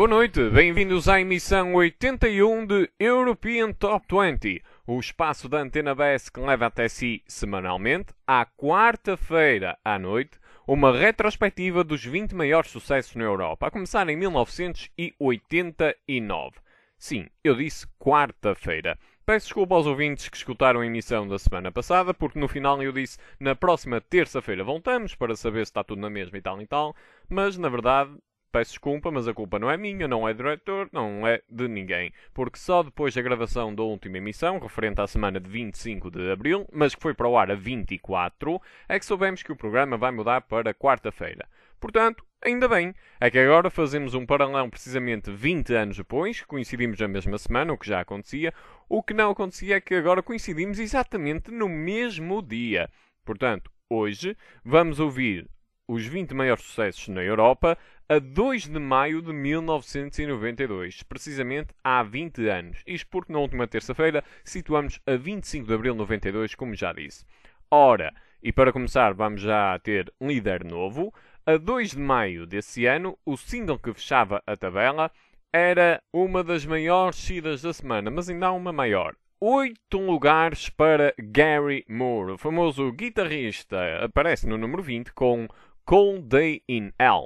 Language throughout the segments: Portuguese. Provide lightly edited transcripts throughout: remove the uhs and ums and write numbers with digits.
Boa noite, bem-vindos à emissão 81 de European Top 20, o espaço da Antena BS que leva até si, semanalmente, à quarta-feira à noite, uma retrospectiva dos 20 maiores sucessos na Europa, a começar em 1989. Sim, eu disse quarta-feira. Peço desculpa aos ouvintes que escutaram a emissão da semana passada, porque no final eu disse na próxima terça-feira voltamos para saber se está tudo na mesma e tal, mas na verdade peço desculpa, mas a culpa não é minha, não é do diretor, não é de ninguém, porque só depois da gravação da última emissão, referente à semana de 25 de Abril, mas que foi para o ar a 24, é que soubemos que o programa vai mudar para quarta-feira. Portanto, ainda bem, é que agora fazemos um paralelo precisamente 20 anos depois, que coincidimos na mesma semana, o que já acontecia. O que não acontecia é que agora coincidimos exatamente no mesmo dia. Portanto, hoje vamos ouvir os 20 maiores sucessos na Europa a 2 de maio de 1992, precisamente há 20 anos. Isto porque na última terça-feira situamos a 25 de abril de 92, como já disse. Ora, e para começar vamos já ter líder novo. A 2 de maio desse ano, o single que fechava a tabela era uma das maiores descidas da semana, mas ainda há uma maior. 8 lugares para Gary Moore, o famoso guitarrista, aparece no número 20 com Cold Day in Hell.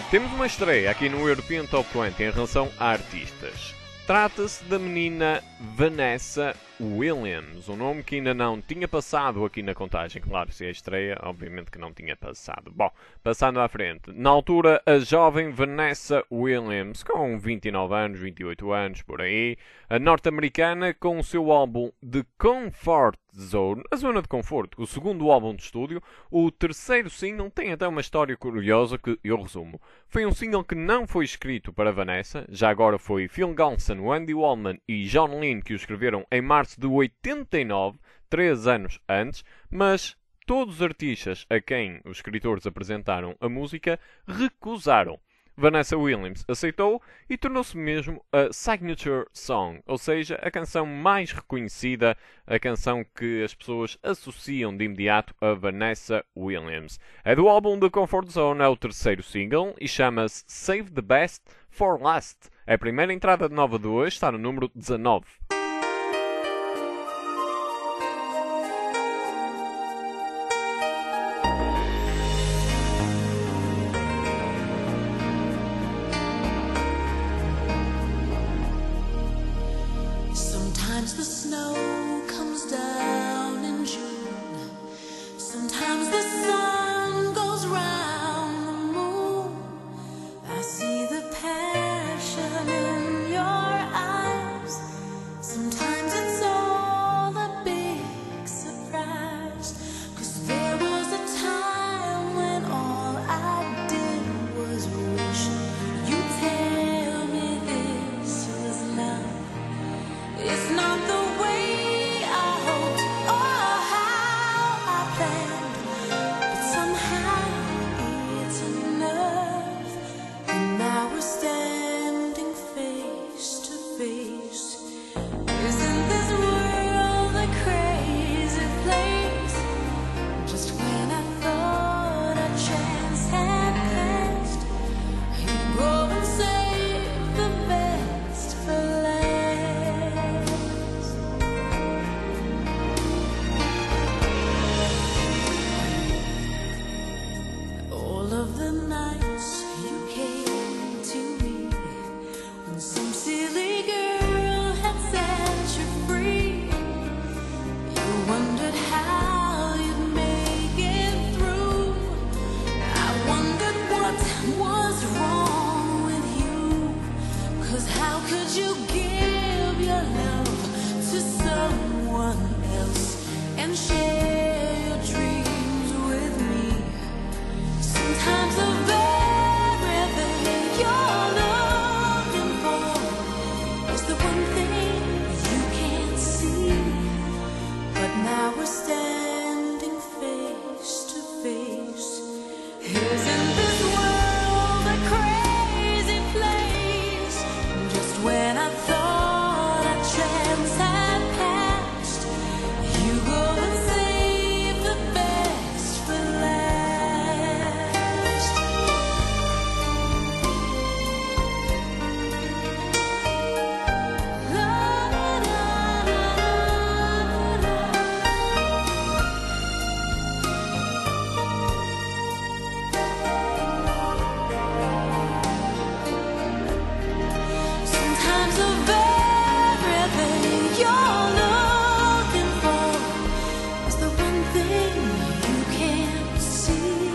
Temos uma estreia aqui no European Top 20 em relação a artistas. Trata-se da menina Vanessa Williams, um nome que ainda não tinha passado aqui na contagem. Claro, se é estreia, obviamente que não tinha passado. Bom, passando à frente. Na altura, a jovem Vanessa Williams, com 29 anos, 28 anos, por aí, a norte-americana, com o seu álbum The Comfort Zone, a zona de conforto, o segundo álbum de estúdio, o terceiro single, tem até uma história curiosa que eu resumo. Foi um single que não foi escrito para Vanessa, já agora foi Phil Galson, Andy Wallman e John Lynn que o escreveram em março de 89, 3 anos antes, mas todos os artistas a quem os escritores apresentaram a música recusaram. Vanessa Williams aceitou e tornou-se mesmo a signature song, ou seja, a canção mais reconhecida, a canção que as pessoas associam de imediato a Vanessa Williams. É do álbum The Comfort Zone, é o terceiro single e chama-se Save the Best for Last. É a primeira entrada de nova de hoje, está no número 19. Sometimes the snow comes down in June. Sometimes the sun goes round the moon. I see the passion in your eyes. Sometimes it's all a big surprise. 'Cause there was a time when all I did was wish you'd tell me this was love. It's not the way I hoped or how I planned, but somehow it's enough. And now we're standing face to face. Isn't this world a crazy place? Just when I thought a chance had passed, you go and save the best for last. All of the nights you came to me when some silly girl had set you free, you wondered how you'd make it through. I wondered what was wrong with you, 'cause how could you give your love to someone else and share your dreams with me? Sometimes the very thing you're looking for is the one thing you can't see. But now we're standing face to face. Isn't this world a crazy place? Just when I thought a chance had passed, you go and save the best for last. La, la, la, la, la. Sometimes the very thing you're looking for is the one thing you can't see.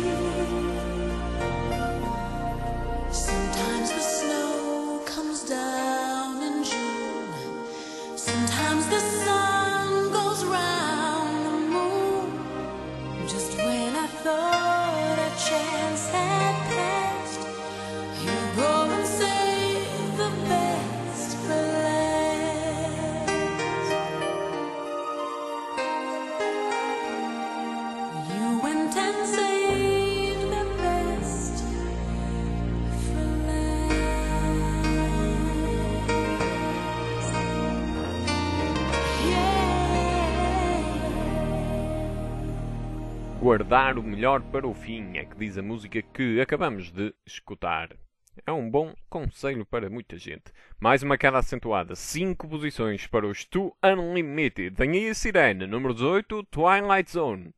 Sometimes the snow comes down in June. Sometimes the sun goes round the moon. Just when I thought a chance had passed, you go and save the best for last. You went and saved the best for last. Yeah. Guardar o melhor para o fim, é que diz a música que acabamos de escutar. É um bom conselho para muita gente. Mais uma queda acentuada, 5 posições para os Two Unlimited. Vem aí a Sirene, número 18, Twilight Zone.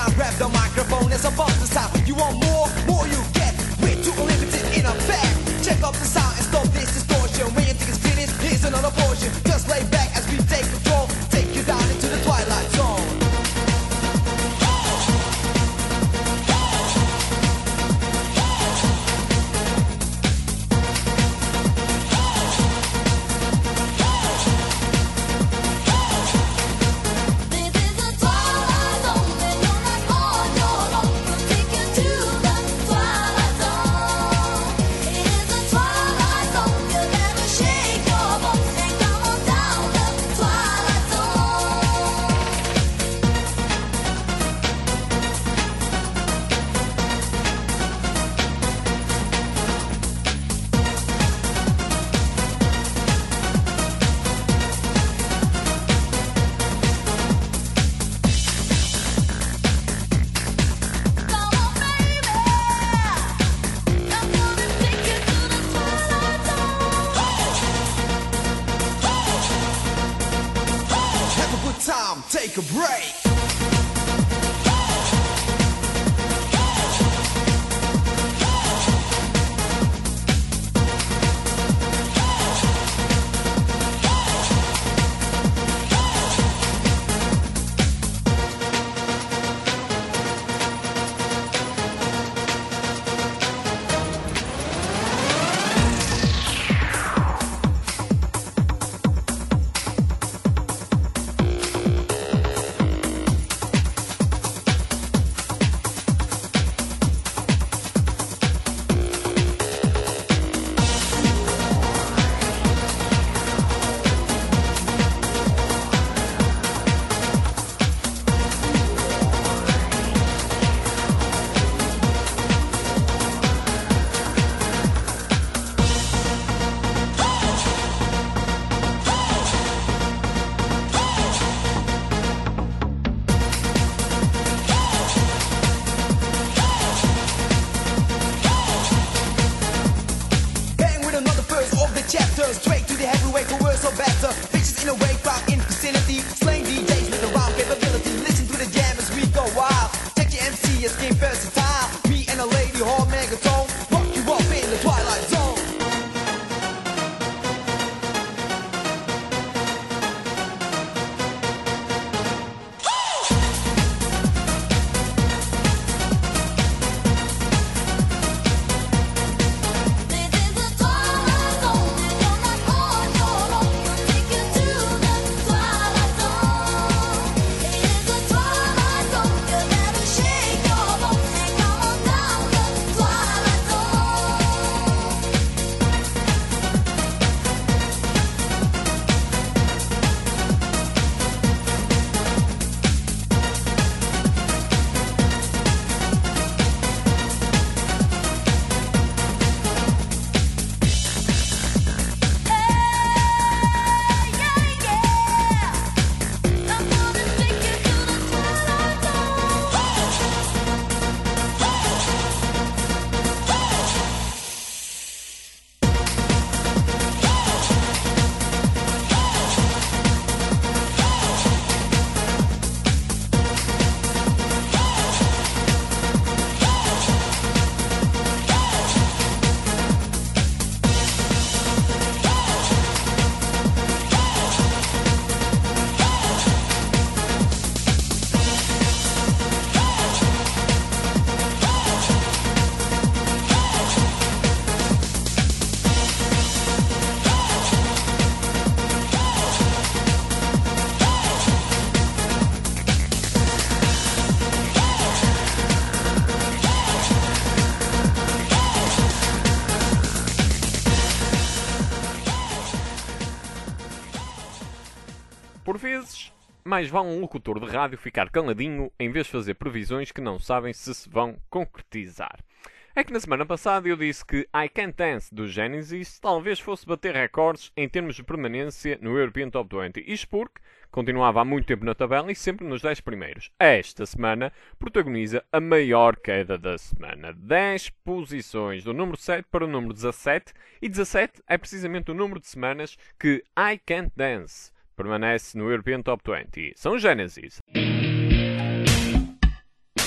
time, grab the microphone as a bump the sound. You want more, more you get. We're too unlimited in effect. Check up the sound and stop this distortion. When you think it's finished, here's another portion. Just lay back as we take control. Take you down into the twilight zone. Take a break. Straight to the heavyweight, for worse or better. Bitches in a wake, crowd in vicinity. Slaying DJs with around capability. Listen to the jam as we go wild. Check your MC as game versatile. Me and a lady hall megatone. Rock you up in the twilight zone. Por vezes, mais vale um locutor de rádio ficar caladinho em vez de fazer previsões que não sabem se vão concretizar. É que na semana passada eu disse que I Can't Dance do Genesis talvez fosse bater recordes em termos de permanência no European Top 20. Isto porque continuava há muito tempo na tabela e sempre nos 10 primeiros. Esta semana protagoniza a maior queda da semana. 10 posições do número 7 para o número 17 e 17 é precisamente o número de semanas que I Can't Dance permanece no European Top 20. São Genesis.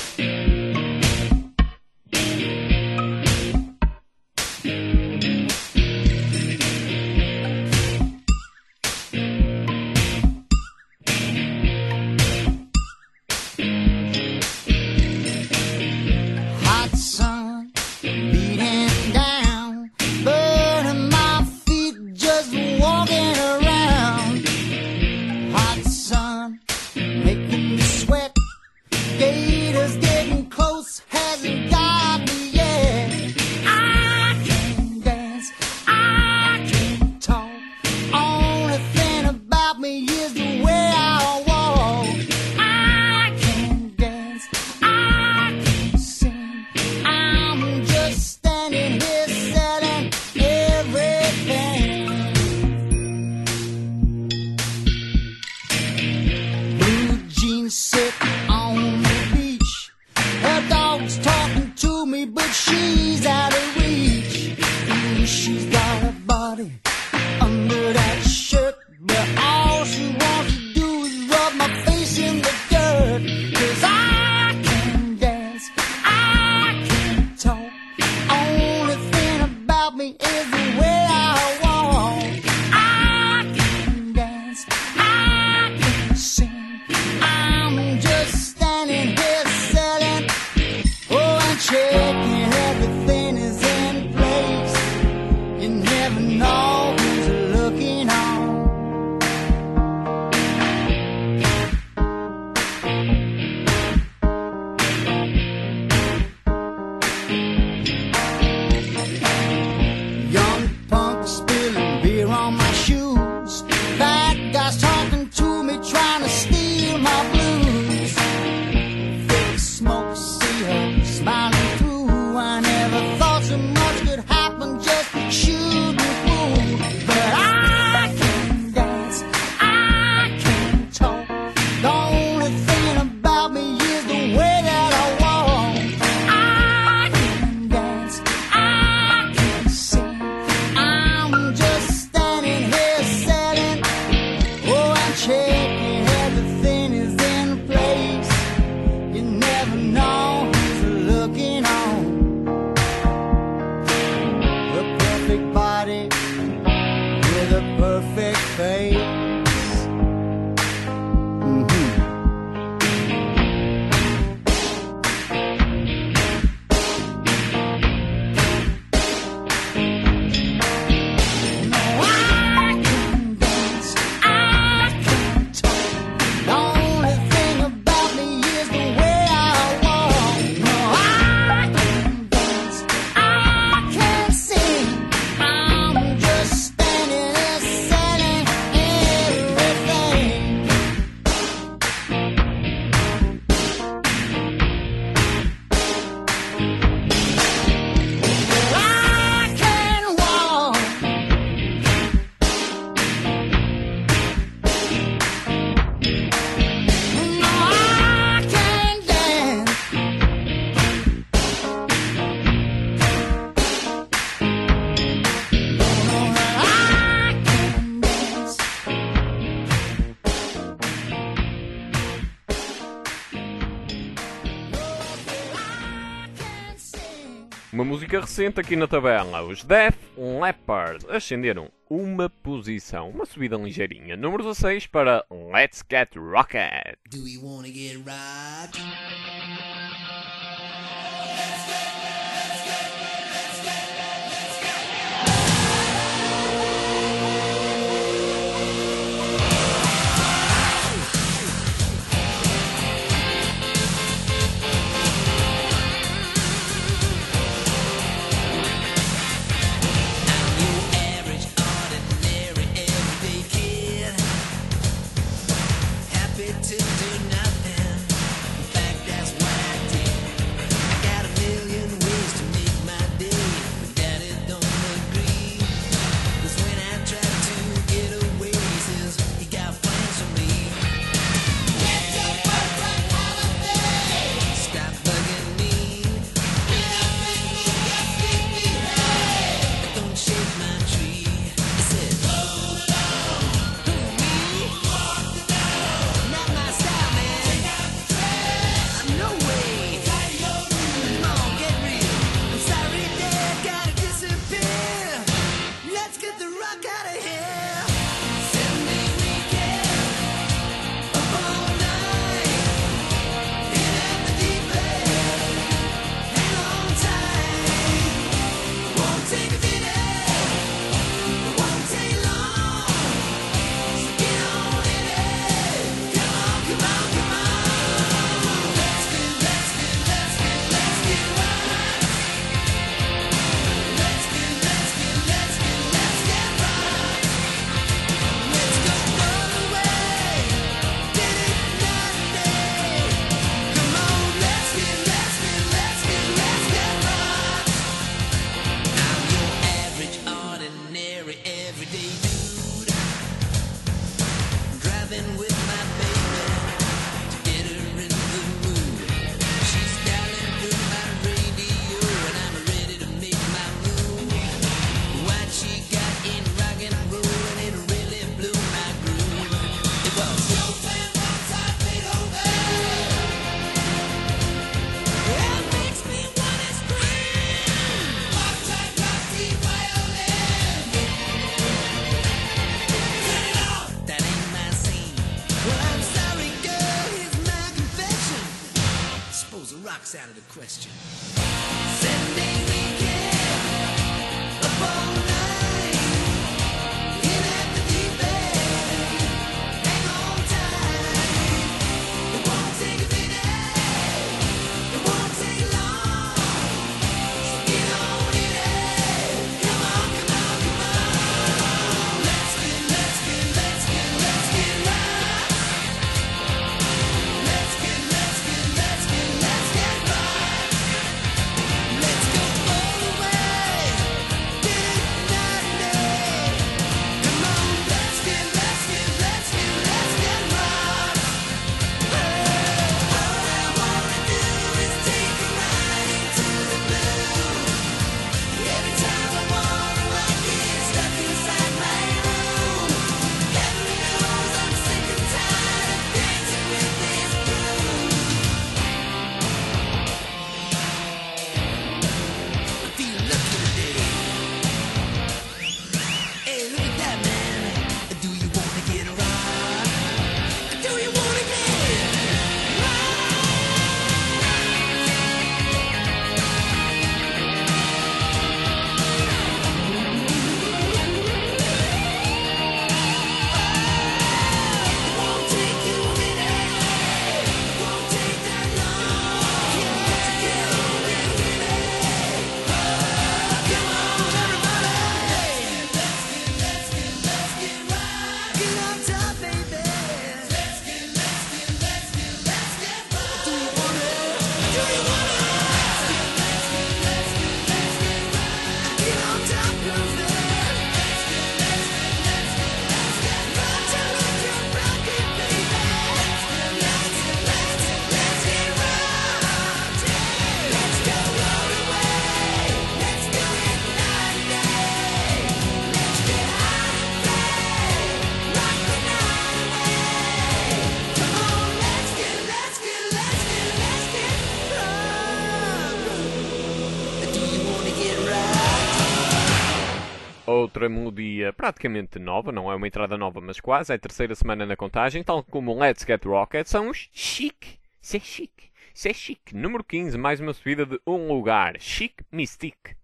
under that shirt, but all she wants to do is rub my face in the dirt. 'Cause I can dance, I can talk. Only thing about me is the way I walk. I can dance, I can sing. I'm just standing here selling, oh, and checking everything is in place. You never know who's looking on. Young punk spilling beer on my shoes. Bad guys talking to me, trying to steal my blues. Thick smoke, see her smiling through. I never thought so much could happen, just shooting through. But I can dance, I can talk. The only thing about me is the way that I walk. I can dance, I can sing. I'm just standing here selling, oh, and checking everything is in place. You never know who's looking on. The perfect body with a perfect face. No, I can dance, I can talk. The only thing about me is the way I walk. No, I can dance, I can sing. I'm just standing there selling everything. I can walk. No, I can dance. No, I can dance. I can sing. Uma música recente aqui na tabela. Os Def Leppard ascenderam uma posição, uma subida ligeirinha. Número 16 para Let's Get Rocket. Do we wanna get rocked? Average, ordinary, everyday kid. Happy to do nothing. In fact, that's what I did. I got a million ways to make my day, but daddy don't agree. 'Cause when I try to get away, he says he got plans for me. It's a perfect holiday. Stop bugging me. Don't shake my tree. He said, hold on. Who, me? Not my style, man. No way. Come on, get real. I'm sorry, Dad, gotta disappear. Let's get the rock out of here. 7-day weekend, up all night. In at the deep end, hang on tight. Won't take a minute, won't take long. So get on in it. Come on, come on, come on. Let's get rocked. Let's get rocked. Let's go all the way. Did it not day. Come on, let's get rocked. I'm your average, ordinary, everyday dude. Driving with my baby to get her in the mood. She's dialing through my radio and I'm ready to make my move. What she got in rock and roll box out of the question. Sunday weekend, up all night, in at the deep end, hang on tight. It won't take a minute, it won't take long. So get on in it, come on, come on, come on. Let's get right. Let's get right. Let's get right. Let's go all the way. Get ignited. Come on, let's get right. All I wanna do is take a ride into the blue. Every time I wanna, I get stuck inside my room. Heaven knows I'm sick and tired of dancing with this groove. I feel lucky today. Hey, look at that, man. Do you wanna get right? Do you wanna get Won't take you a minute, won't take that long. Get on with it. Come on, everybody. Let's get right. Get on top, baby. Let's get right. Do you wanna? Get on top, girlfriend. Turn up your rocket, baby. Let's get right. Let's go all the way. Let's go ignited. Let's get out and play. Rock the night away. Come on, let's get right. Do you wanna get right? Outra melodia praticamente nova, não é uma entrada nova, mas quase, é a terceira semana na contagem, tal como Let's Get Rocket, são os Chic. C'est chic. C'est chic. Número 15, mais uma subida de um lugar. Chic Mystique.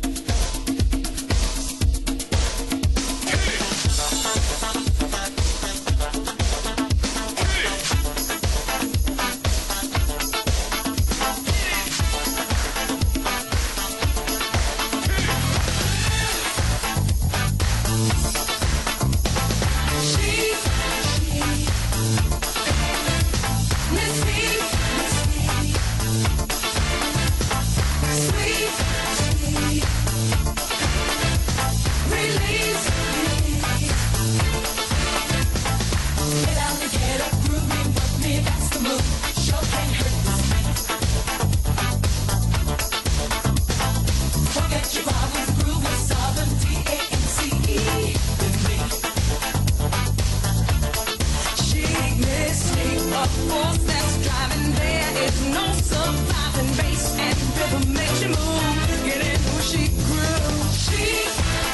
Force that's driving, there is no surviving. Bass and rhythm makes you move. Get into a chic groove. Chic,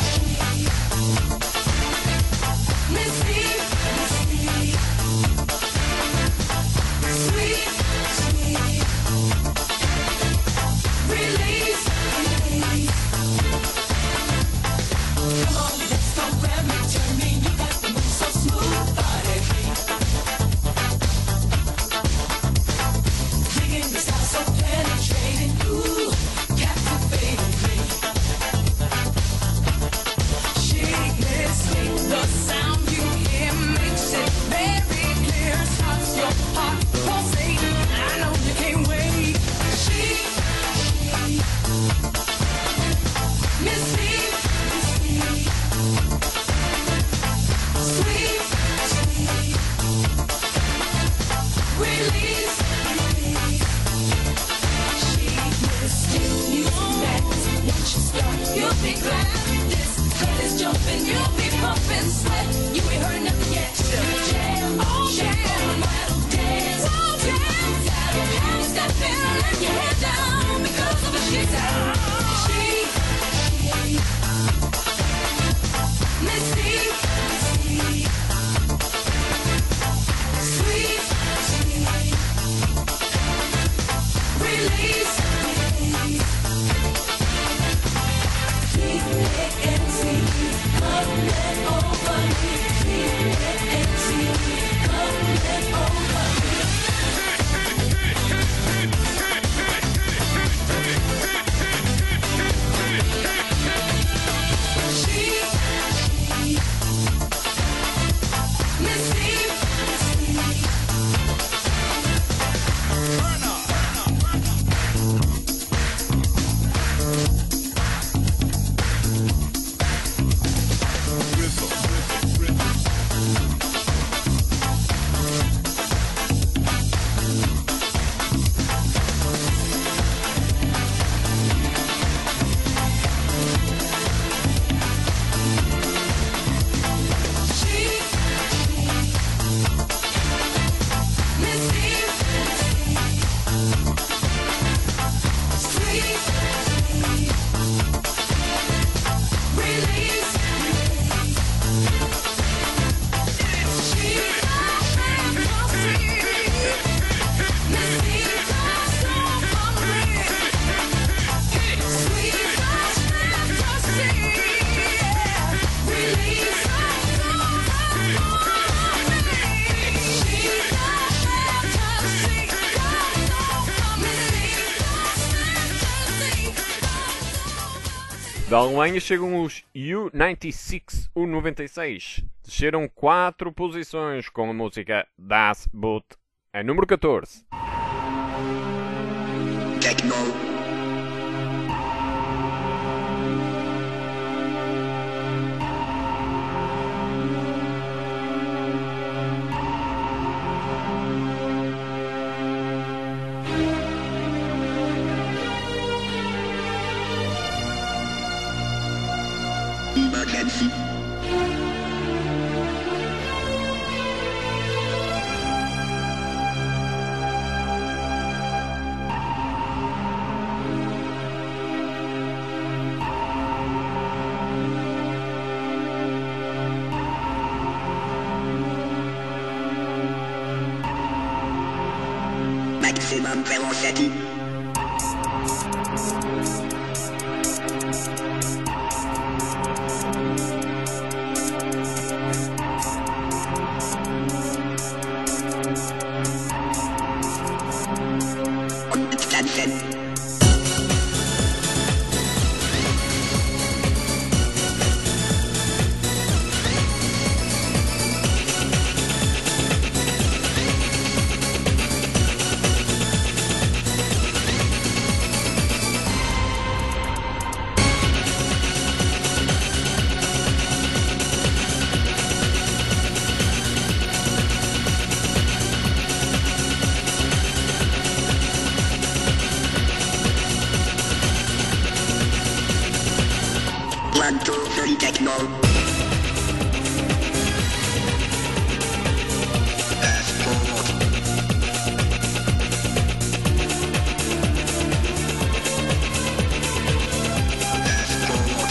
mystique, sweet, release. Come on, let's go grab me, turn me. You got the move so smooth, body. Digging the style so penetrating. Ooh. Da Alemanha chegam os U96. Desceram 4 posições com a música Das Boot, a número 14. Techno. Emergency. Maximum velocity. Extension. One, two, three, techno. Fast forward. Fast forward.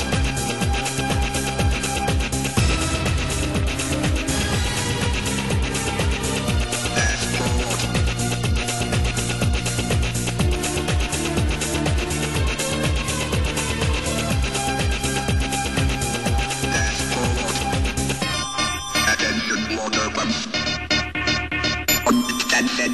Fast forward. Fast forward. Attention, water pumps. On extension.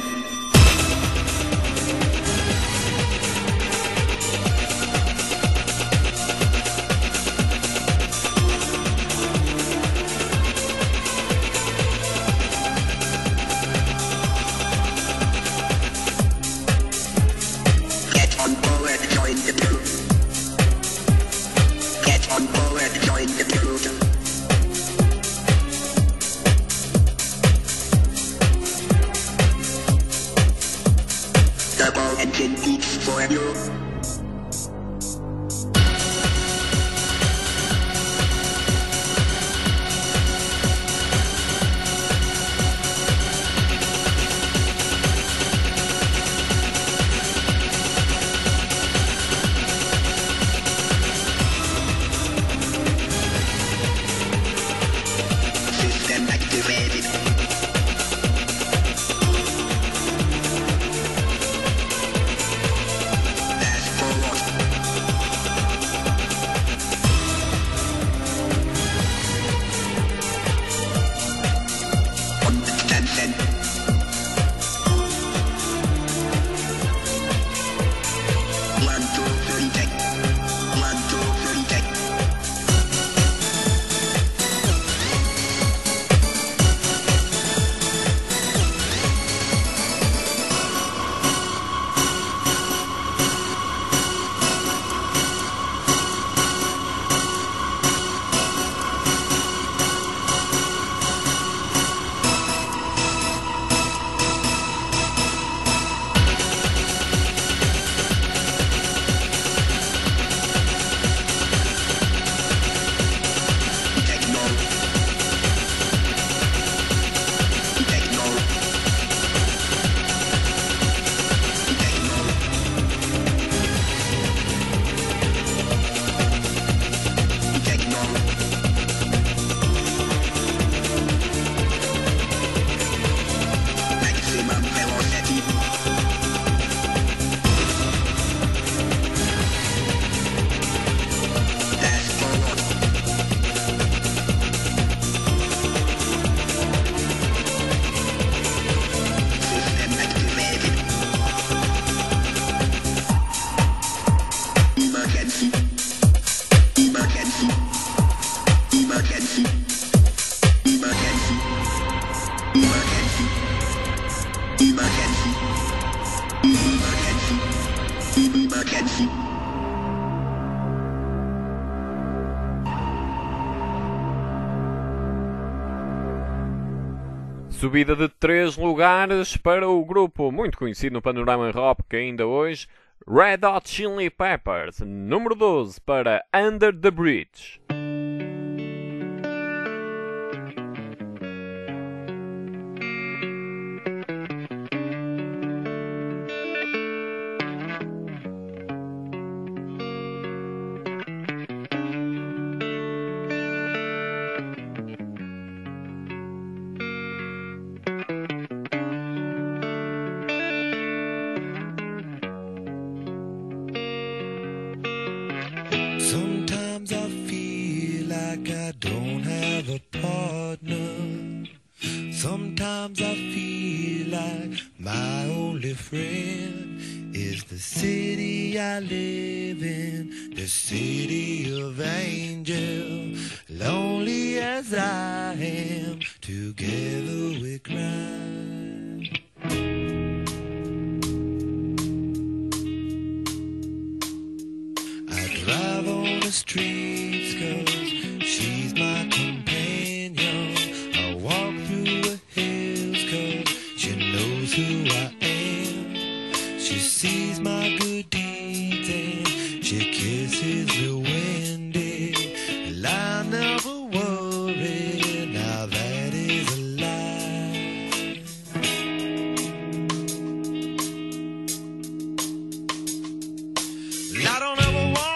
Get on board, join the crew. Get on board, join the crew. Turbo engine beats for you. System activated. Fast Subida de 3 lugares para o grupo muito conhecido no panorama rock ainda hoje, Red Hot Chili Peppers, número 12 para Under the Bridge. Sometimes I feel like I don't have a partner. Sometimes I feel like my only friend is the city I live in, the city of angels. Lonely as I am, together we cry. Drive on the streets 'cause she's my companion. I walk through the hills 'cause she knows who I am. She sees my good deeds and she kisses the windy. I never worry, now that is a lie. I don't ever want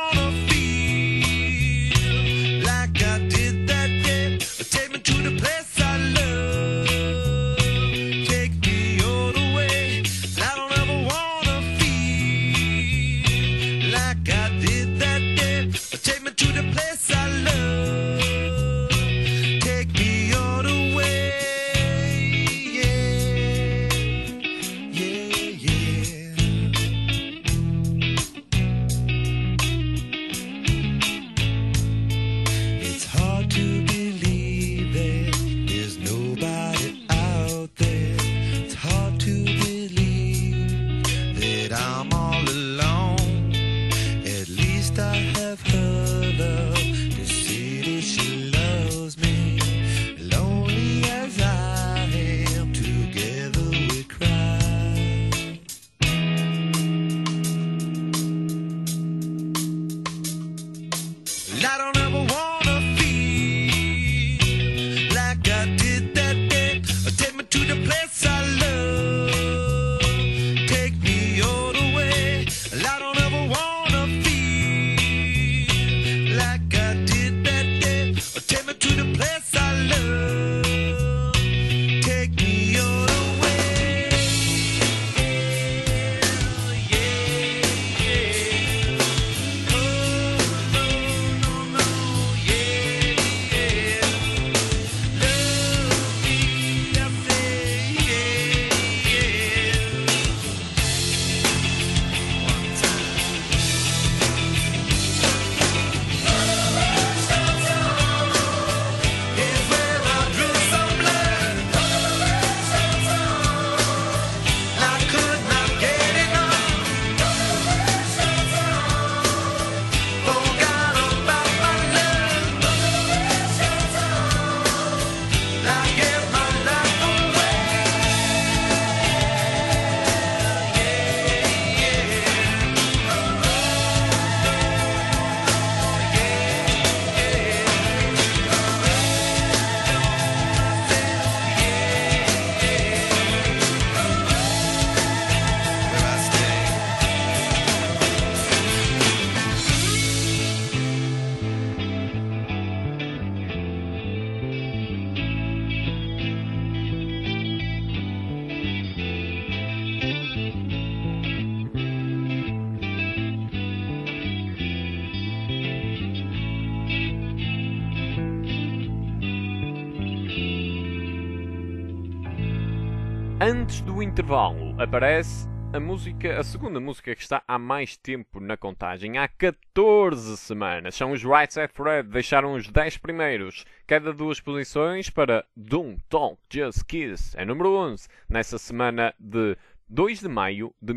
Antes do intervalo aparece A segunda música que está há mais tempo na contagem, há 14 semanas. São os Right Said Fred, deixaram os 10 primeiros, queda 2 posições para Don't Talk, Just Kiss, é número 11, nessa semana de 2 de maio de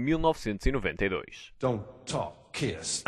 1992. Don't talk, kiss.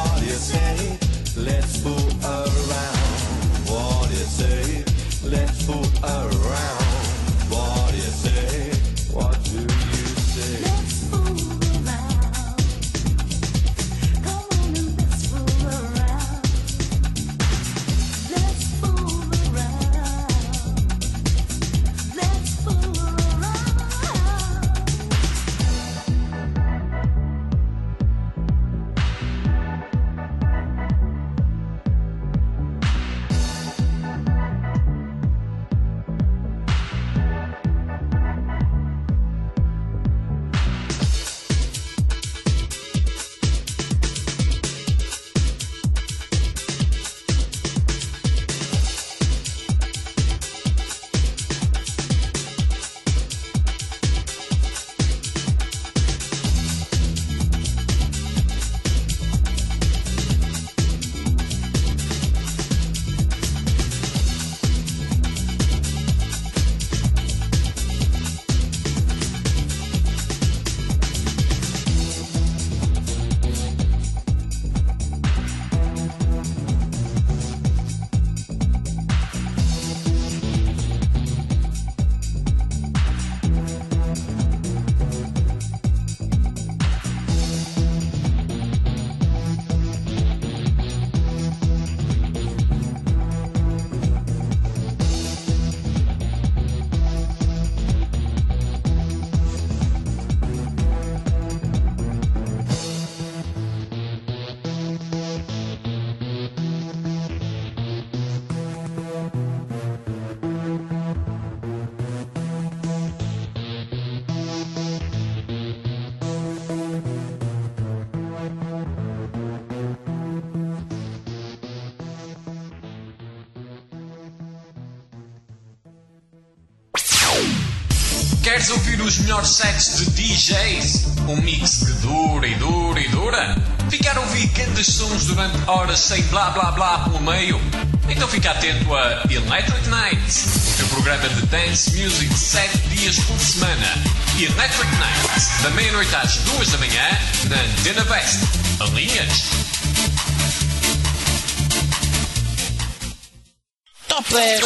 Let's fool Queres ouvir os melhores sets de DJs? Um mix que dura e dura e dura? Ficar a ouvir grandes sons durante horas sem blá blá blá pelo meio? Então fica atento a Electric Nights, o teu programa de dance music 7 dias por semana. Electric Nights, da meia-noite às 2 da manhã, na Antena Best. Alinhas? Top 10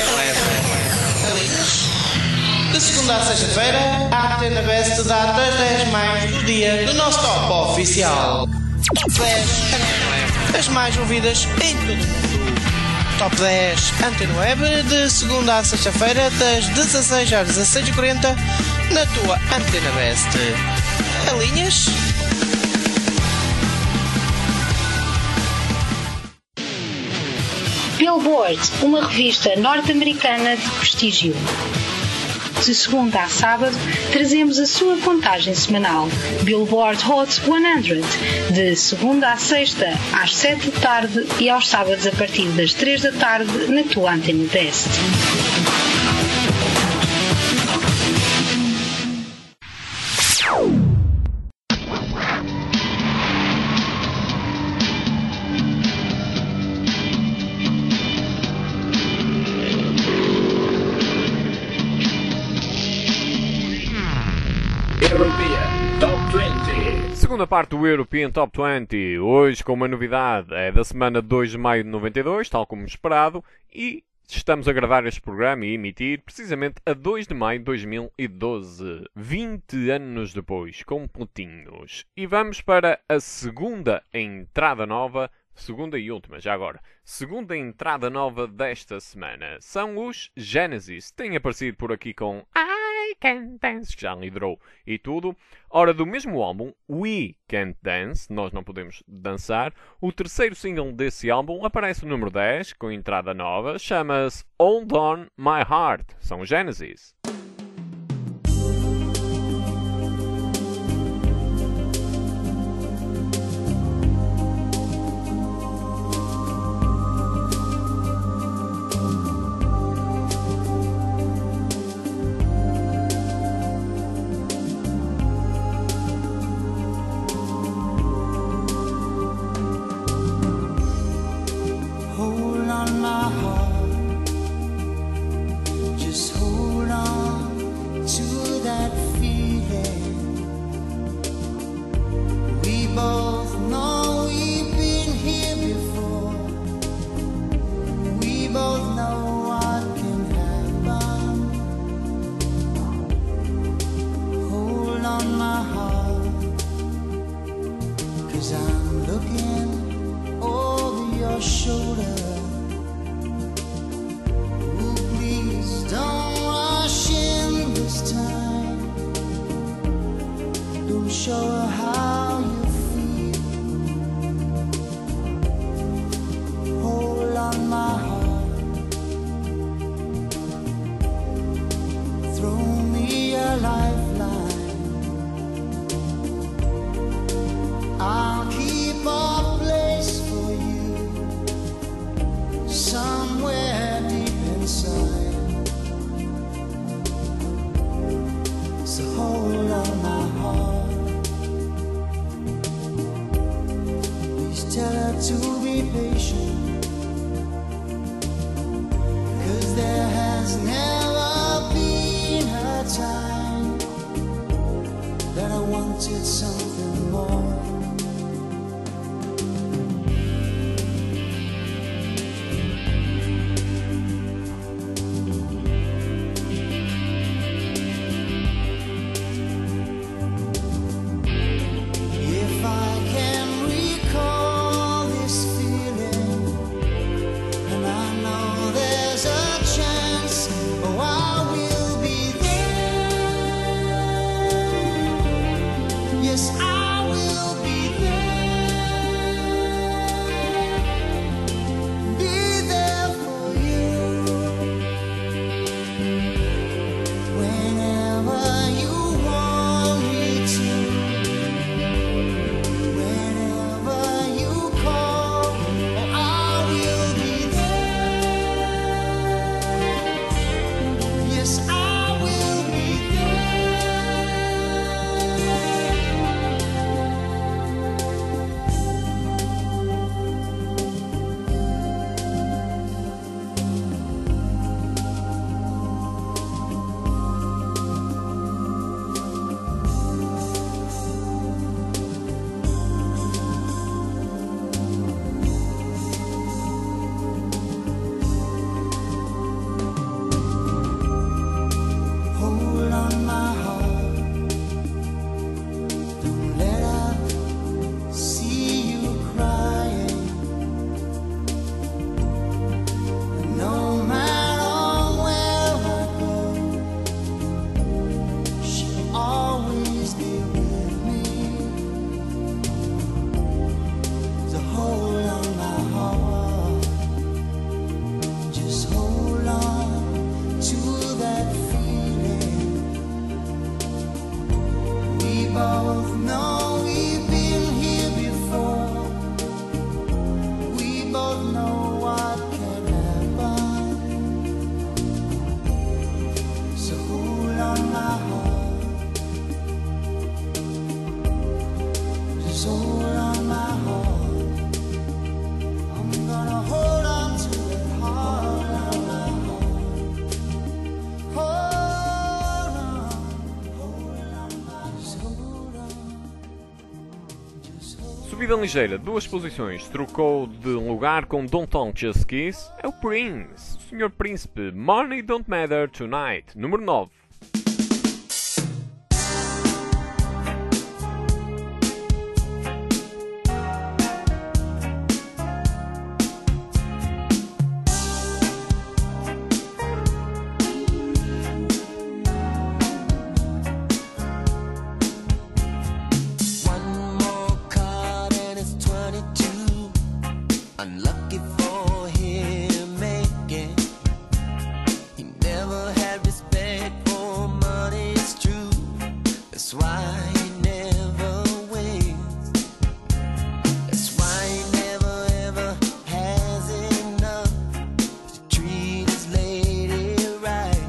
de segunda a sexta-feira, a Antena Best dá das 10 mais do dia do nosso top oficial. Top 10 as mais ouvidas em todo o mundo. Top 10 Antena Web, de segunda a sexta-feira, das 16 às 16h40, na tua Antena Best. Alinhas? Billboard, uma revista norte-americana de prestígio. De segunda a sábado, trazemos a sua contagem semanal. Billboard Hot 100, de segunda a sexta, às 7 da tarde e aos sábados a partir das 3 da tarde, na tua Antena Best. Segunda parte do European Top 20, hoje com uma novidade, é da semana 2 de maio de 92, tal como esperado, e estamos a gravar este programa e emitir precisamente a 2 de maio de 2012, 20 anos depois, completinhos. E vamos para a segunda entrada nova, segunda e última, já agora. Segunda entrada nova desta semana são os Genesis. Têm aparecido por aqui com I Can Dance, que já liderou e tudo. Ora, do mesmo álbum, We Can't Dance, Nós Não Podemos Dançar, o terceiro single desse álbum aparece no número 10, com entrada nova, chama-se Hold On My Heart. São os Genesis. Hold on my heart, just hold on to that feeling. We both know we've been here before. We both know what can happen. Hold on my heart, 'cause I'm looking over your shoulder. Ooh, please don't rush in this time. Don't show her how you feel. Hold on my heart, throw me a lifeline. I'll keep a place for you somewhere deep inside. So hold on my heart, please tell her to be patient, 'cause there has never been a time that I wanted something more. Vida ligeira, 2 posições, trocou de lugar com Don't Touch Just Kiss, é o Prince, o Sr. Príncipe, Money Don't Matter Tonight, número 9. One more card and it's 22. Unlucky for him making. He never had respect for money, it's true. That's why he never wins. That's why he never ever has enough to treat his lady right.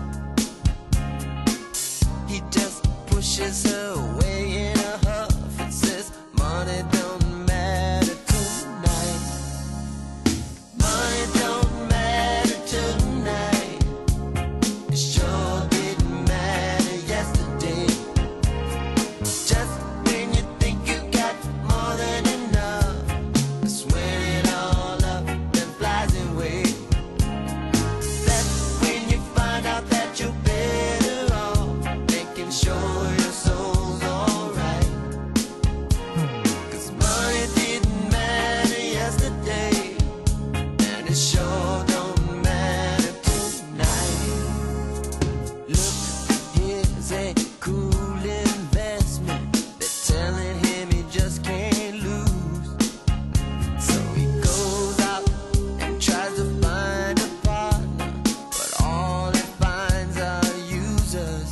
He just pushes her away in a huff and says, money don't matter tonight. Money don't matter tonight. It sure didn't matter yesterday. Just when you think you got more than enough, that's when it all up and flies away. That's when you find out that you're better off making sure your soul's alright. 'Cause money didn't matter yesterday, and it sure don't matter tonight. Look, here's a cool investment. They're telling him he just can't lose. So he goes out and tries to find a partner, but all he finds are users.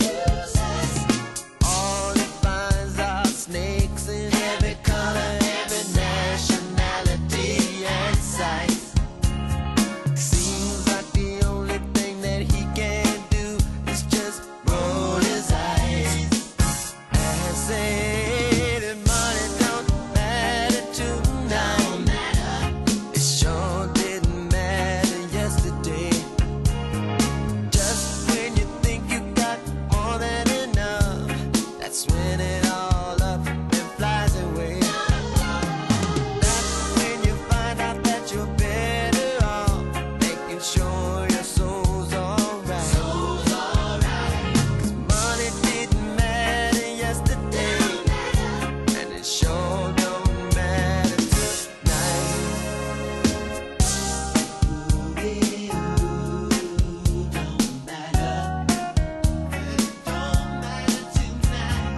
All he finds are snakes in every color, every nationality and size. Seems like the only thing that he can do is just roll his eyes and say that money don't matter tonight. It sure didn't matter yesterday. Just when you think you got more than enough, that's when it all up and flies away. That's when you find out that you're better off making sure your soul's alright. 'Cause money didn't matter yesterday, and it sure don't matter tonight. Ooh, don't matter. It don't matter tonight.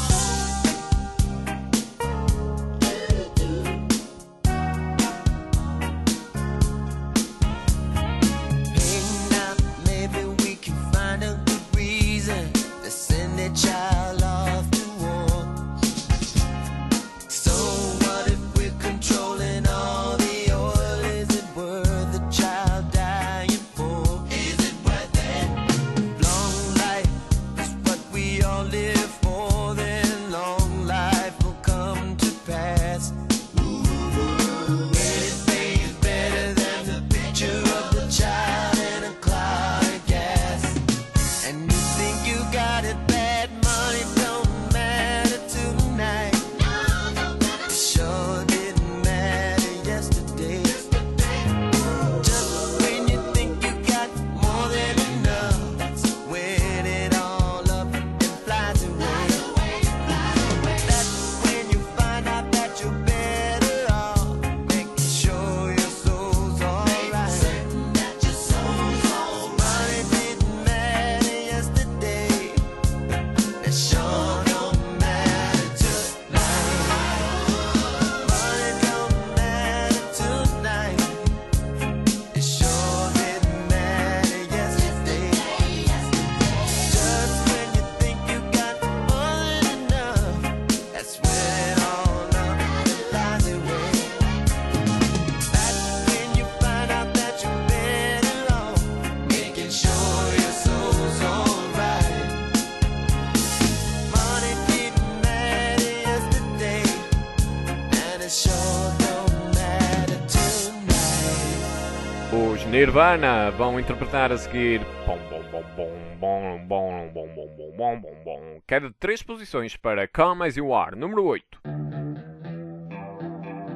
Hey, now maybe we can find a good reason to send a child off to war. So what if we're controlling all the oil? Is it worth the child dying for? Is it worth it? Long life is what we all live for, then long life will come to pass. Anything is better than the picture of the child in a cloud of gas. And you think you got it bad, money don't matter tonight. It sure didn't matter yesterday. Just when you think you got more than enough, that's when it all up and flies away. That's when you find out that you're better off making sure your soul's alright. Money didn't matter yesterday, it sure don't matter tonight. Money don't matter tonight, it sure didn't matter yesterday. Just when you think you got more than enough, that's when it all up and flies away. That's when you find out that you're better off making sure your soul's alright. Money didn't matter yesterday, and it sure don't matter tonight. Os Nirvana vão interpretar a seguir bom, bom, bom, bom, bom, bom, bom, bom, bom, bom, bom, bom. Queda de 3 posições para Come As You Are, número 8.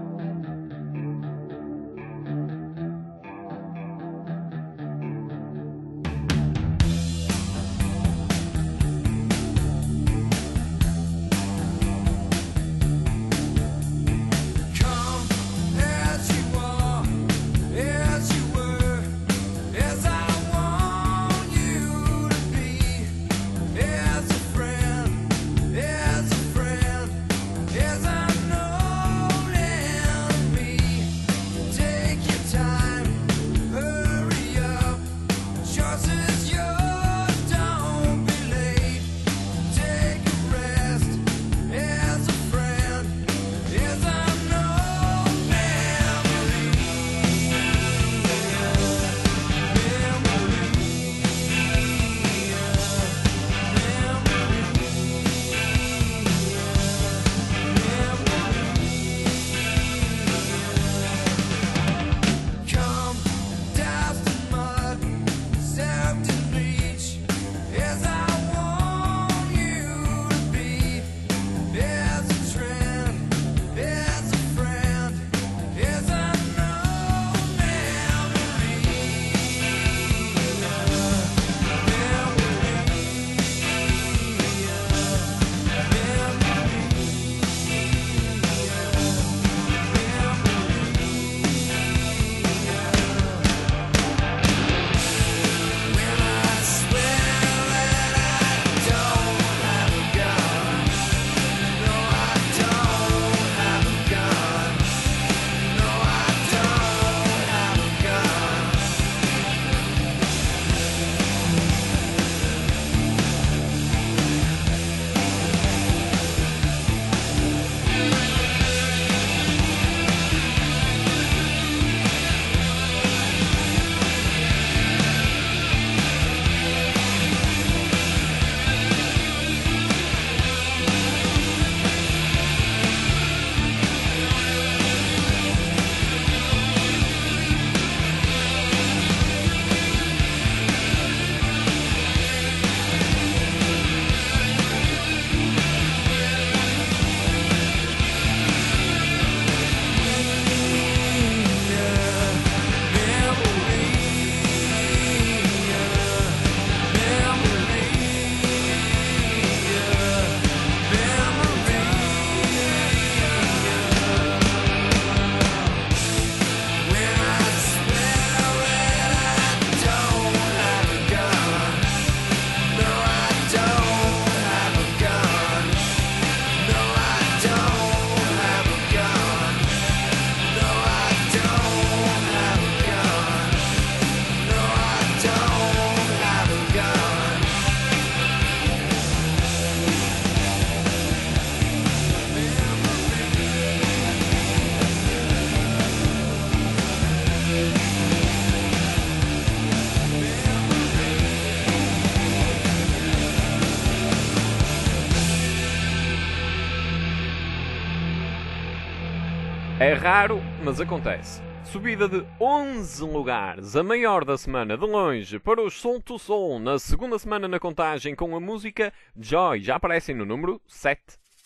É raro, mas acontece. Subida de 11 lugares, a maior da semana de longe, para os Soul to Soul, na segunda semana na contagem com a música Joy, já aparecem no número 7.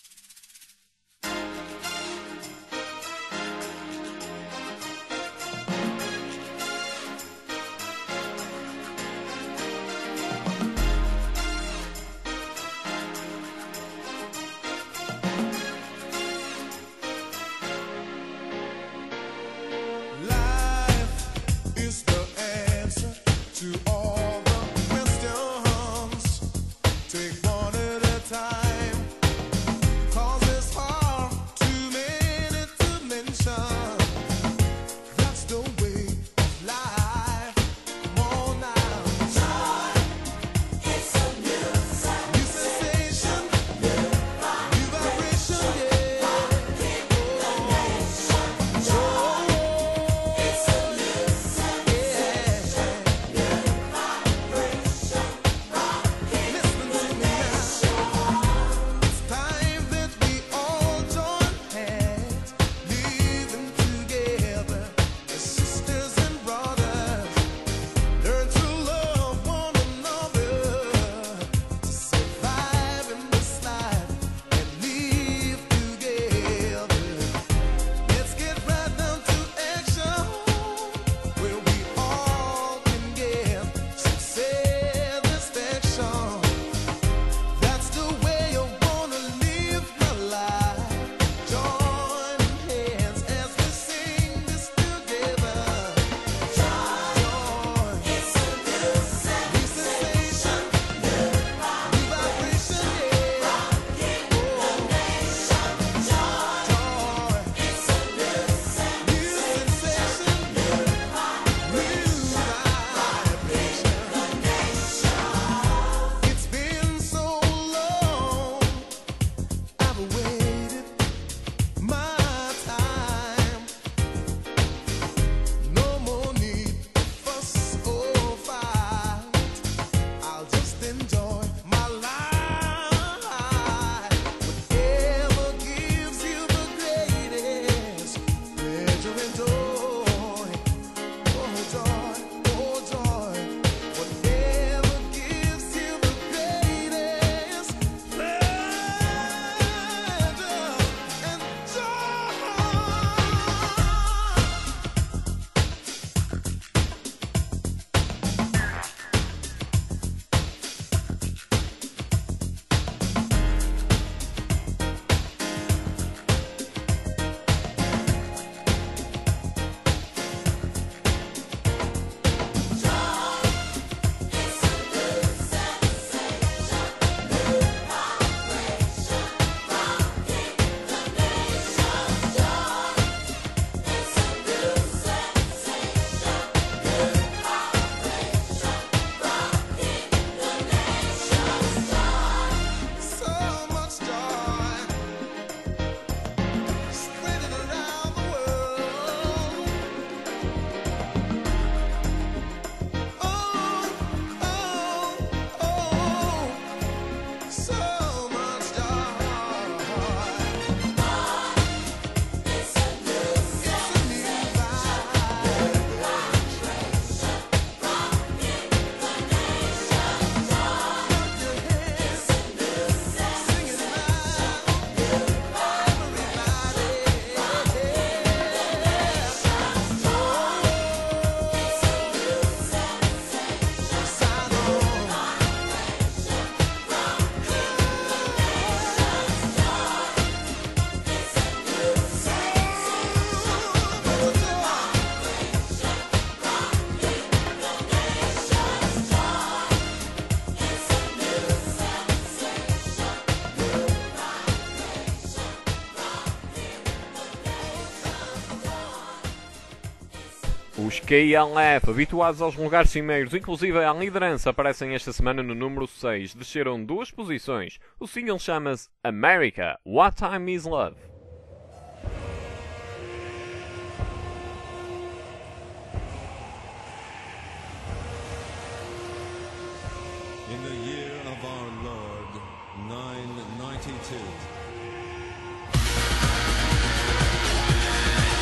Is the answer to all the questions. Take one at a time, 'cause it's hard, too many to mention. That's the way of life. Come on now. Joy, it's a new sensation, new vibration, yeah. Joy, it's a Os KLF, habituados aos lugares cimeiros, inclusive à liderança, aparecem esta semana no número 6. Desceram 2 posições. O single chama-se America, What Time Is Love. In the year of our Lord, 992.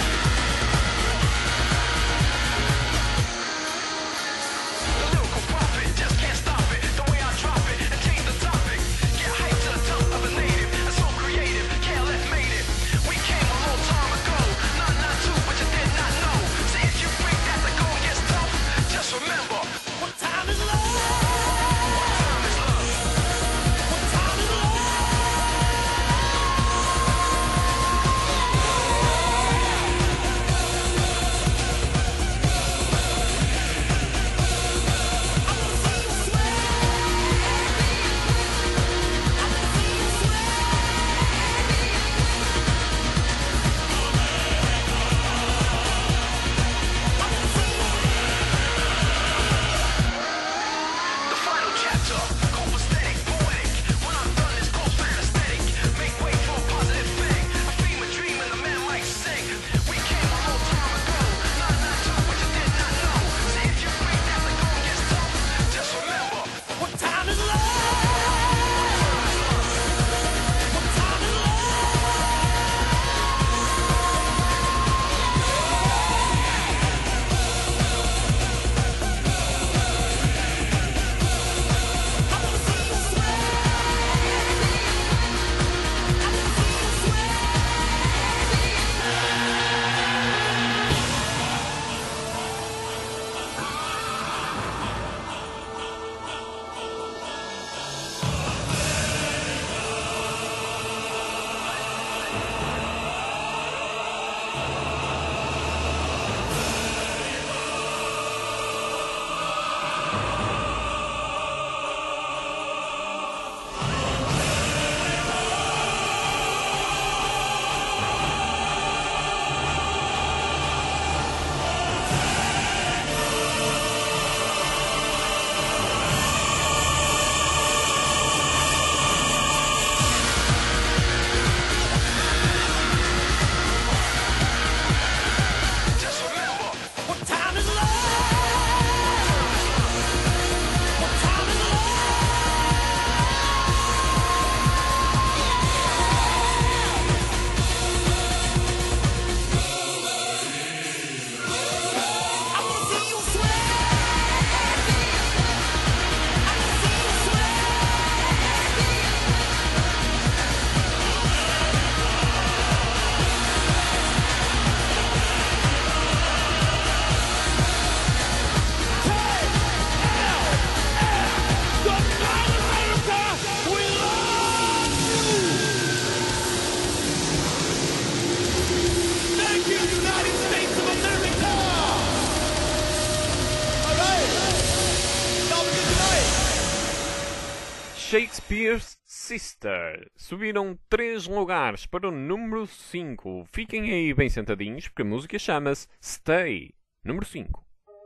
Shakespeare's Sister. Subiram 3 lugares para o número 5. Fiquem aí bem sentadinhos porque a música chama-se Stay. Número 5.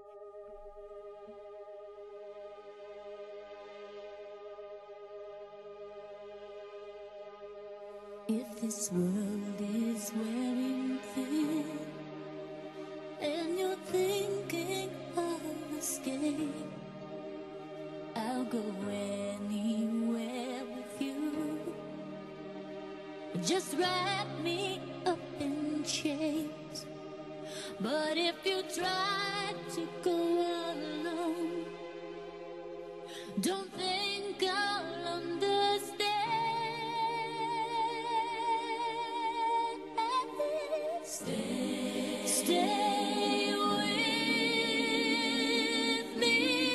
If this world is wearing thin and you're thinking of escape, I'll go anywhere with you. Just wrap me up in chains. But if you try to go alone, don't think I'll understand. Stay with me.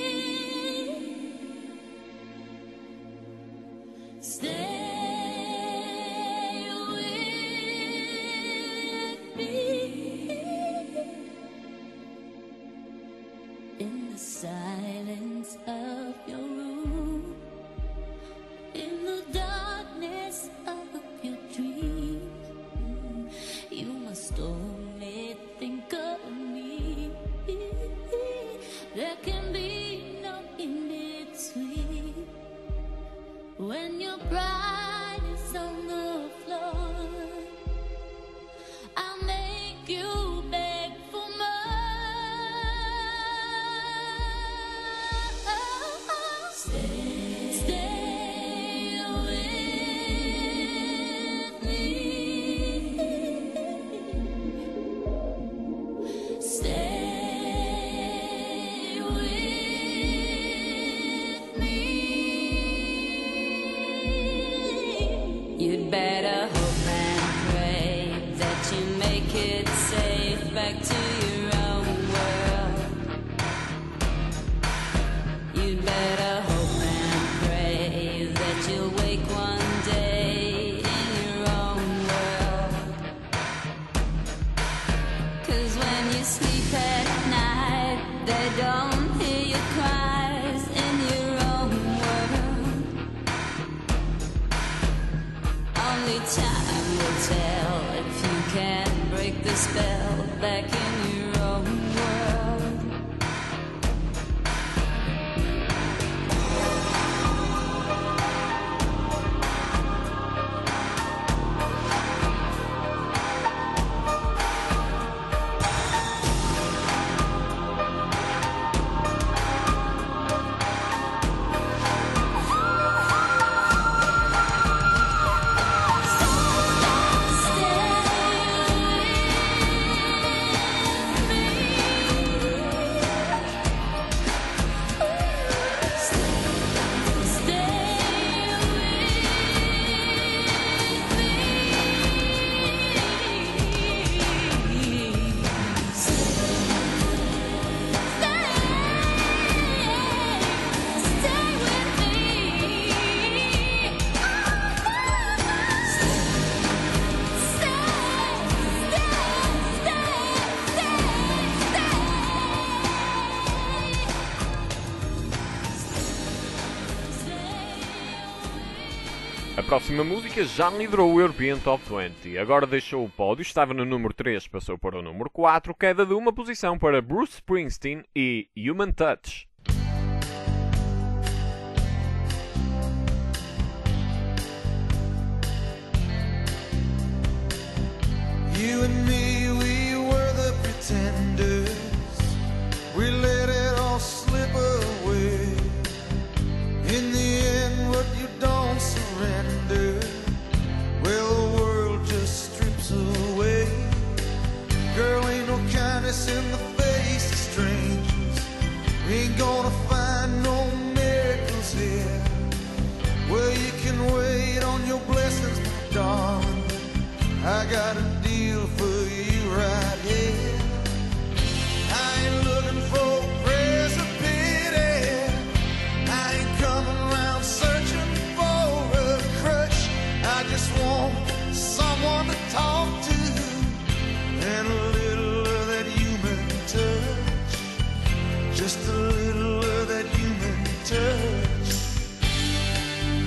Stay with me. In the silence of your room, in the darkness of your dream, you must only think of me. There can be no in between. When your pride is on the floor, I'll make you beg for more. Stay with me. Stay with me. You'd better hope and pray that you make it safe back to your own world. You'd better hope and pray that you'll wake one day in your own world. 'Cause when you sleep at night, they don't hear your cries in your own world. Only time will tell if you can break the spell back in your own world. A próxima música já liderou o European Top 20. Agora deixou o pódio, estava no número 3, passou para o número 4, queda de uma posição para Bruce Springsteen e Human Touch. You and me, we were the pretenders. We let it all slip away. In the end, what you don't surrender, well, the world just strips away. Girl, ain't no kindness in the face of strangers. We ain't gonna find no miracles here. Well, you can wait on your blessings, my darling. I got a deal for you right here. I ain't looking for prayers of pity. I ain't coming around searching for a crutch. I just want someone to talk to and a little of that human touch. Just a little of that human touch.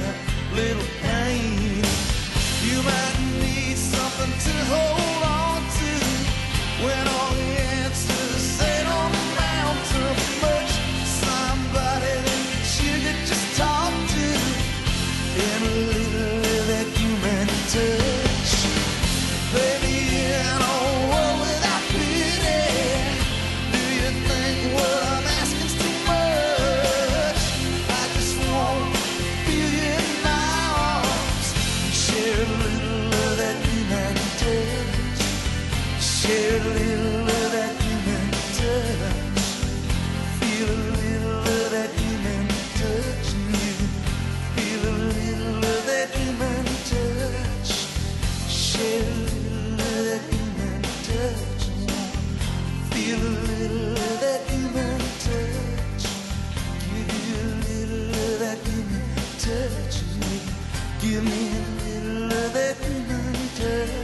and a little pain. You might need something to hold on to when all the answers sit on the mountain. Much somebody that you could just talk to and a little of that human touch. Baby, in a world without pity, do you think what I'm asking's too much? I just want to feel you in my arms, share a little of that human touch, share a little of that human touch, feel a little of that human touch, and you feel a little of that human touch, share a little of that human touch, feel a little of that human touch, give you a little of that human touch, give me a little of that human touch.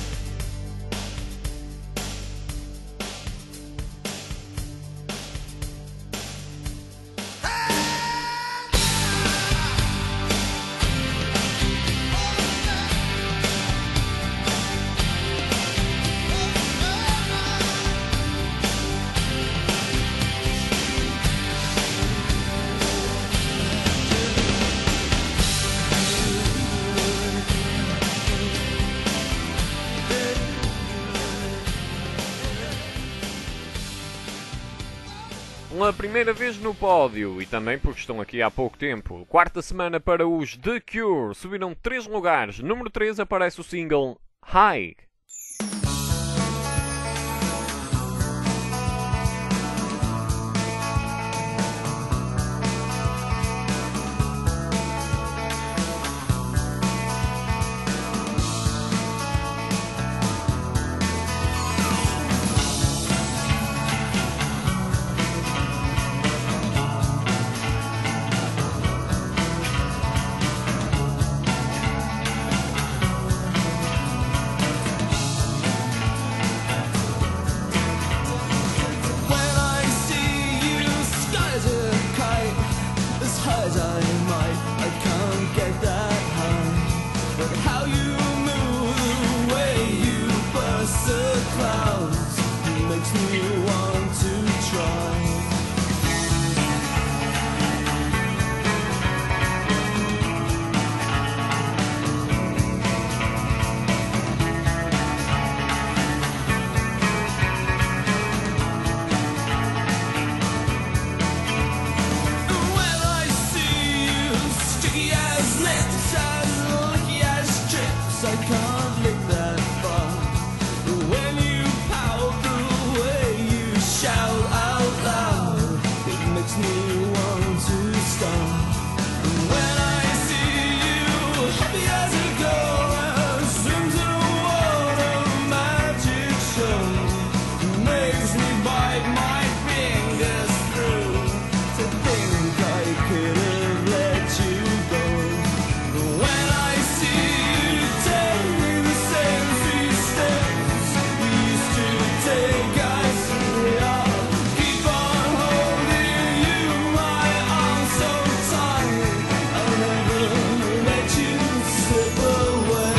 Pela primeira vez no pódio, e também porque estão aqui há pouco tempo, quarta semana para os The Cure, subiram 3 lugares. Número 3 aparece o single High. When I see you, skies are kite, as high as I might, I can't get that high. But how you move, the way you burst the clouds, makes me want to try. When I see you, sticky as lips, as licky as chips, I can't lick that far. When you pout, the way you shout out loud, it makes me want to stop. When I see you, happy as a girl, swims in a world of magic show, makes me bite my fingers through to think I could have let you go. When I see you take the same 3 steps you used to take, I simply keep on holding you, my arms so tight, I'll never let you slip away.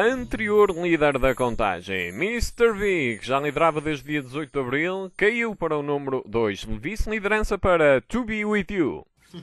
anterior líder da contagem, Mr. V, que já liderava desde dia 18 de Abril, caiu para o número 2. Vice-liderança para To Be With You.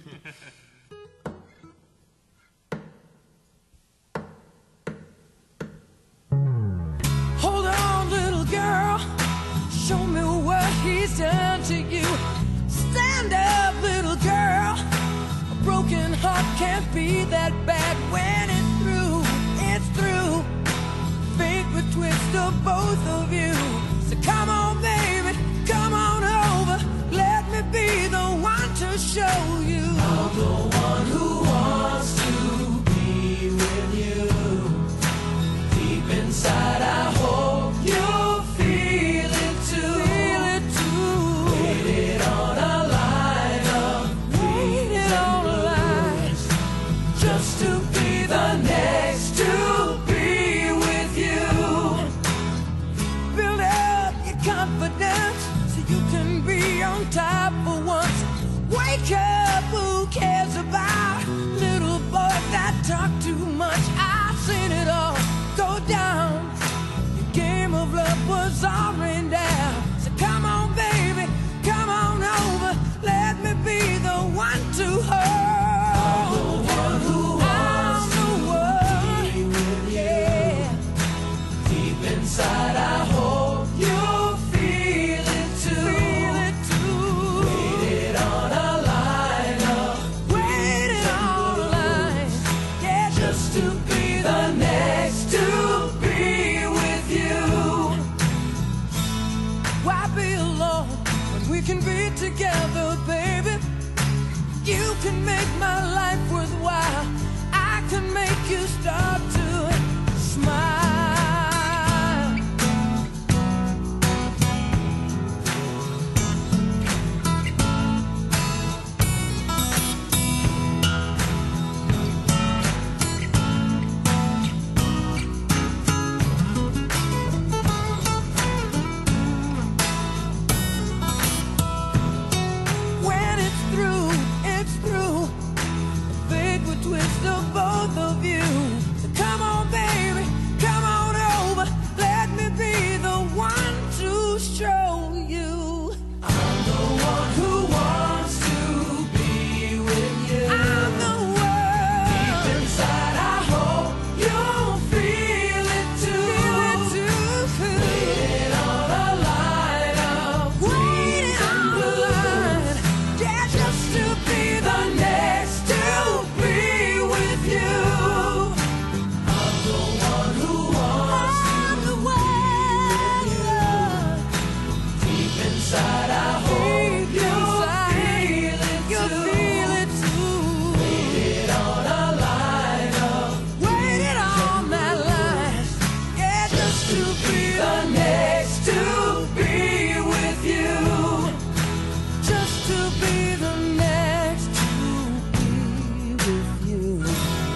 Hold on, little girl. Show me what he's done to you. Stand up, little girl. A broken heart can't be that bad when it's through. It's through. Fate would twist of both of you. So come on, baby, come on over. Let me be the one to show you. I'm the one who wants to be with you. Deep inside, I hope you'll feel it too. Feel it too. Waited on a line of waited on a line just to be the next to be with you. Build up your confidence so you can be on top for once. Wake up, who cares about little boys that talk too much? I've seen it all go down. The game of love was all rained down. So come on, baby, come on over. Let me be the one to hold. I'm the one who wants to be with you. Yeah. Deep inside, I hope you'll feel it too. Feel it too. Waited on a line of waited on a line. Yeah, just to be the next to be with you. Why be alone when we can be together, baby? You can make my life worthwhile. I can make you start to smile. When it's through, it's through. Fate would twist of both of you. So come on, baby, come on over. Let me be the one to show you. I'm the one who wants to be with you. I'm the one. Deep inside, I hope you'll feel it too. Feel it too. Waiting on a line of waiting on a line. Yeah, just to be the next to be with you. I'm the one who wants to be with you. Deep inside, I hope you'll feel it too. Waited on a line of waited on that line. Yeah, just to be the next to be with you. Just to be the next to be with you.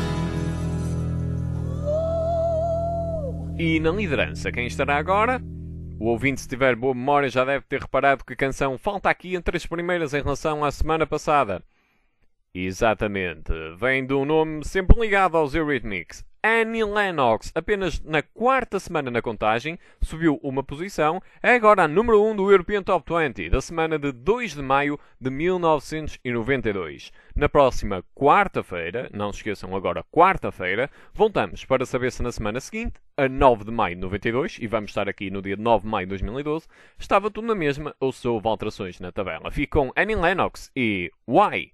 E na liderança, quem estará agora? O ouvinte, se tiver boa memória, já deve ter reparado que a canção falta aqui entre as primeiras em relação à semana passada. Exatamente, vem de um nome sempre ligado aos Eurythmics. Annie Lennox, apenas na quarta semana na contagem, subiu uma posição, é agora a número 1 do European Top 20, da semana de 2 de maio de 1992. Na próxima quarta-feira, não se esqueçam agora quarta-feira, voltamos para saber se na semana seguinte, a 9 de maio de 92, e vamos estar aqui no dia 9 de maio de 2012, estava tudo na mesma ou se houve alterações na tabela. Fique com Annie Lennox e Why?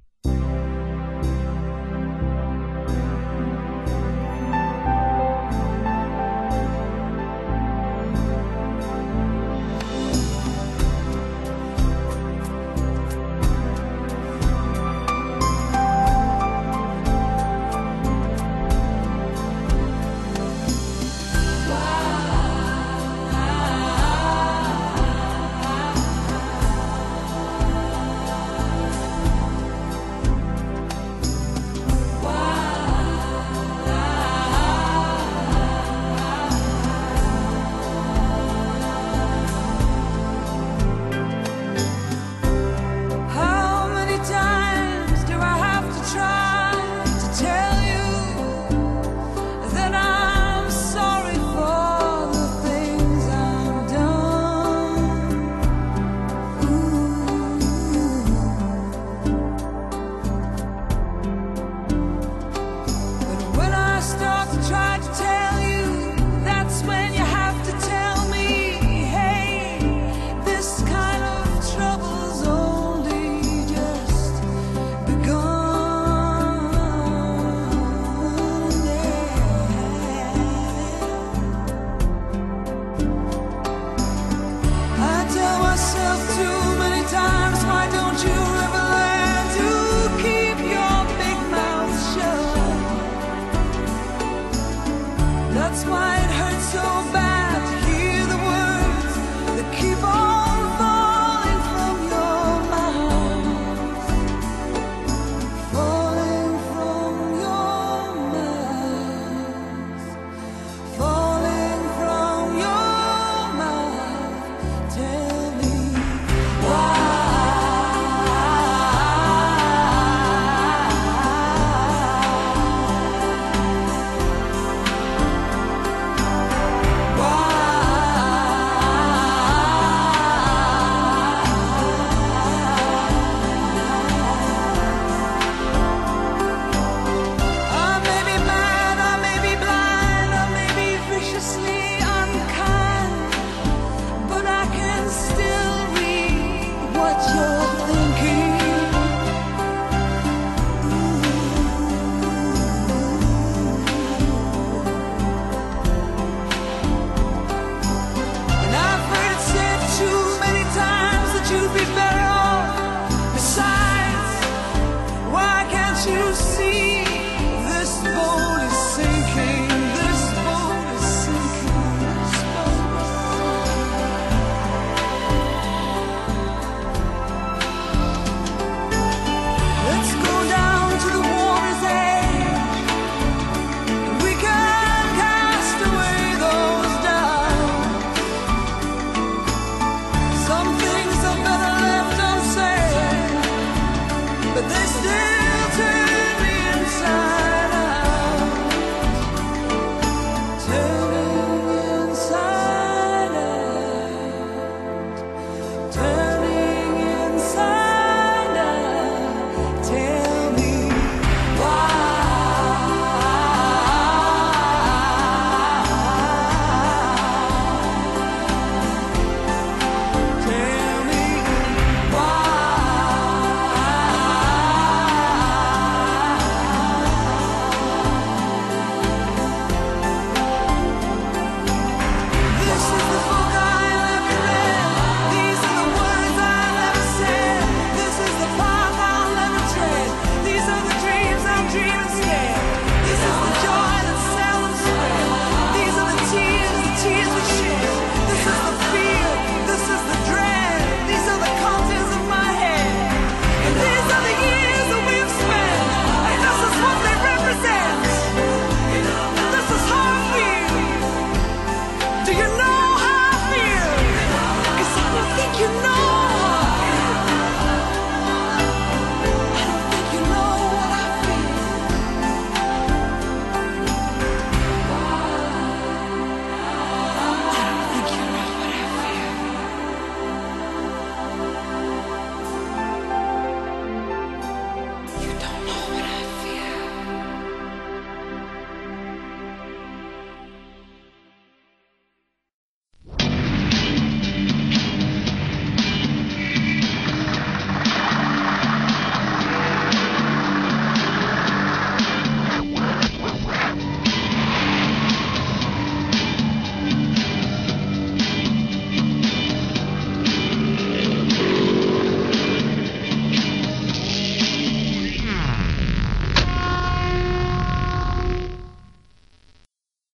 but they still